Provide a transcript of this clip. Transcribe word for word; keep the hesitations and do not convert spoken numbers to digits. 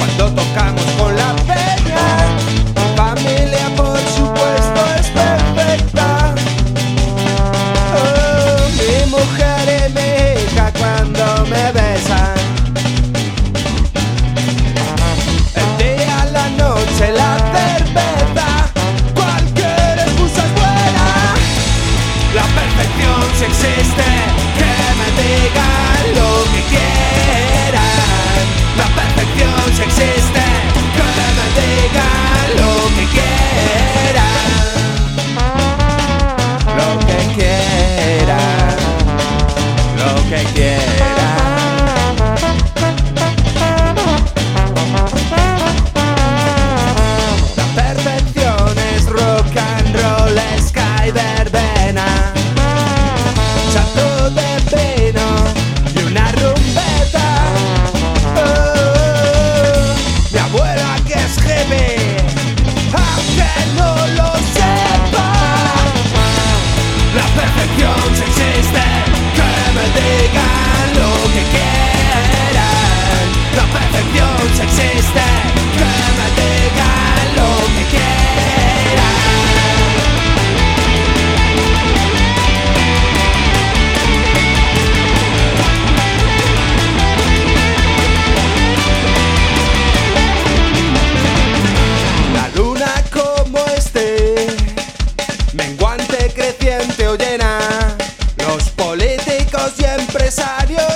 cuando tocamos con la peña. Mi familia por supuesto es perfecta. Oh, mi mujer y mi hija cuando me besan. El día, la noche, la cerveza, cualquier excusa es buena. La perfección si existe, que me digan lo que quieran. La perfección si existe, que me digan lo que quieran. Lo que quieran, lo que quieran. La perfección es rock and roll, sky verbena, chato de vino y una rumbeta. Oh, mi abuela que es hippie, aunque no lo sepa. La perfección si existe, que me digan lo que quieran. La perfección si existe, que me digan lo que quieran. La luna como esté, menguante, creciente o llena, los políticos y empresarios